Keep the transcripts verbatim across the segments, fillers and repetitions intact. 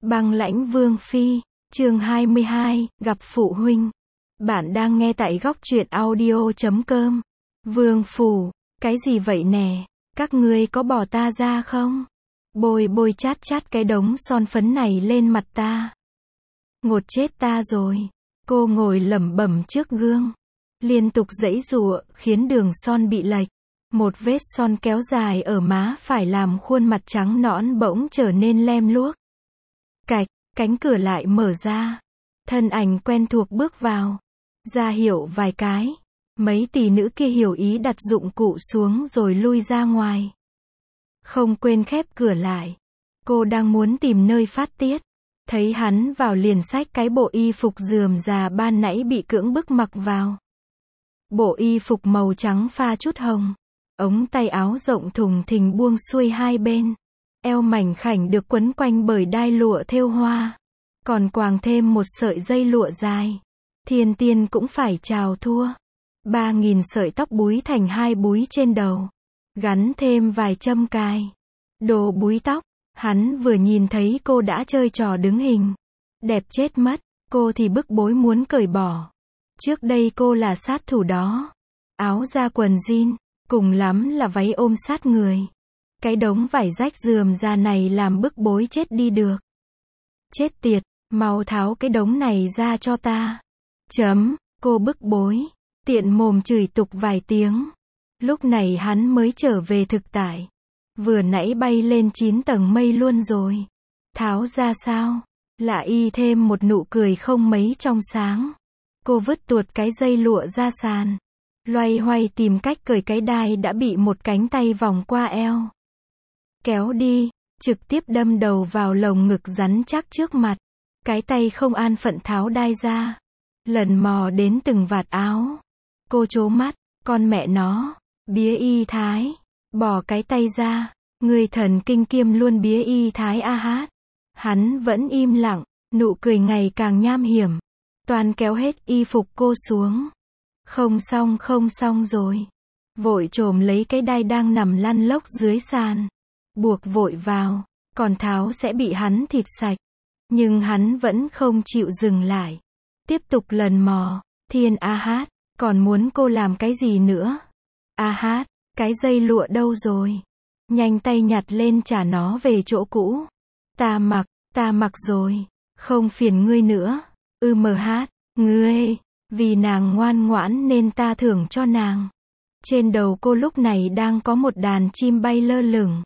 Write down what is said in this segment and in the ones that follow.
Băng lãnh vương phi, chương hai mươi hai, gặp phụ huynh. Bạn đang nghe tại góc truyện audio chấm com. Vương phủ, cái gì vậy nè? Các ngươi có bỏ ta ra không? Bôi bôi chát chát cái đống son phấn này lên mặt ta. Ngột chết ta rồi. Cô ngồi lẩm bẩm trước gương, liên tục giãy giụa, khiến đường son bị lệch. Một vết son kéo dài ở má phải làm khuôn mặt trắng nõn bỗng trở nên lem luốc. Cạch, cánh cửa lại mở ra. Thân ảnh quen thuộc bước vào. Ra hiệu vài cái. Mấy tỷ nữ kia hiểu ý đặt dụng cụ xuống rồi lui ra ngoài. Không quên khép cửa lại. Cô đang muốn tìm nơi phát tiết. Thấy hắn vào liền xách cái bộ y phục rườm rà ban nãy bị cưỡng bức mặc vào. Bộ y phục màu trắng pha chút hồng. Ống tay áo rộng thùng thình buông xuôi hai bên. Eo mảnh khảnh được quấn quanh bởi đai lụa thêu hoa. Còn quàng thêm một sợi dây lụa dài. Thiên tiên cũng phải chào thua. Ba nghìn sợi tóc búi thành hai búi trên đầu. Gắn thêm vài châm cài. Đồ búi tóc. Hắn vừa nhìn thấy cô đã chơi trò đứng hình. Đẹp chết mất. Cô thì bức bối muốn cởi bỏ. Trước đây cô là sát thủ đó. Áo da quần jean. Cùng lắm là váy ôm sát người. Cái đống vải rách rườm rà này làm bức bối chết đi được. Chết tiệt, mau tháo cái đống này ra cho ta. Chấm, cô bức bối. Tiện mồm chửi tục vài tiếng. Lúc này hắn mới trở về thực tại. Vừa nãy bay lên chín tầng mây luôn rồi. Tháo ra sao? Lạ y thêm một nụ cười không mấy trong sáng. Cô vứt tuột cái dây lụa ra sàn. Loay hoay tìm cách cởi cái đai đã bị một cánh tay vòng qua eo. Kéo đi, trực tiếp đâm đầu vào lồng ngực rắn chắc trước mặt. Cái tay không an phận tháo đai ra. Lần mò đến từng vạt áo. Cô trố mắt, con mẹ nó, bía y thái. Bỏ cái tay ra, người thần kinh kiêm luôn bía y thái a hát. Hắn vẫn im lặng, nụ cười ngày càng nham hiểm. Toàn kéo hết y phục cô xuống. Không xong không xong rồi. Vội chồm lấy cái đai đang nằm lăn lóc dưới sàn. Buộc vội vào, còn tháo sẽ bị hắn thịt sạch. Nhưng hắn vẫn không chịu dừng lại. Tiếp tục lần mò. Thiên a hát, còn muốn cô làm cái gì nữa? A hát, cái dây lụa đâu rồi? Nhanh tay nhặt lên trả nó về chỗ cũ. Ta mặc, ta mặc rồi. Không phiền ngươi nữa. Ư mờ hát, ngươi. Vì nàng ngoan ngoãn nên ta thưởng cho nàng. Trên đầu cô lúc này đang có một đàn chim bay lơ lửng.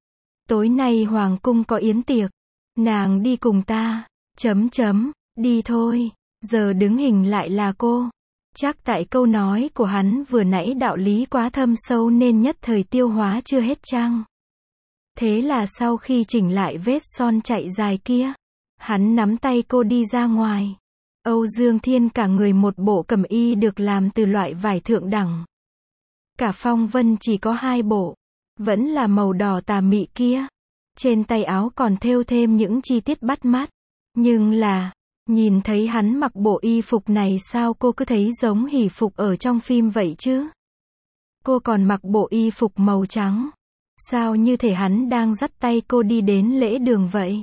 Tối nay hoàng cung có yến tiệc. Nàng đi cùng ta. Chấm chấm, đi thôi. Giờ đứng hình lại là cô. Chắc tại câu nói của hắn vừa nãy đạo lý quá thâm sâu nên nhất thời tiêu hóa chưa hết chăng. Thế là sau khi chỉnh lại vết son chạy dài kia, hắn nắm tay cô đi ra ngoài. Âu Dương Thiên cả người một bộ cẩm y được làm từ loại vải thượng đẳng. Cả phong vân chỉ có hai bộ, vẫn là màu đỏ tà mị kia. Trên tay áo còn thêu thêm những chi tiết bắt mắt. Nhưng là, nhìn thấy hắn mặc bộ y phục này sao cô cứ thấy giống hỷ phục ở trong phim vậy chứ? Cô còn mặc bộ y phục màu trắng. Sao như thể hắn đang dắt tay cô đi đến lễ đường vậy?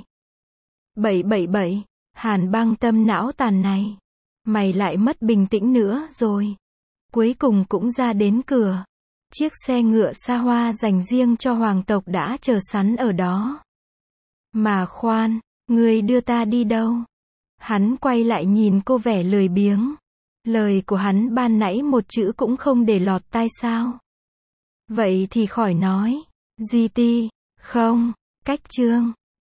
bảy bảy bảy, Hàn Băng tâm não tàn này. Mày lại mất bình tĩnh nữa rồi. Cuối cùng cũng ra đến cửa. Chiếc xe ngựa xa hoa dành riêng cho hoàng tộc đã chờ sẵn ở đó. Mà khoan, ngươi đưa ta đi đâu? Hắn quay lại nhìn cô vẻ lười biếng. Lời của hắn ban nãy một chữ cũng không để lọt tai sao? Vậy thì khỏi nói. giê tê, không, cách chương.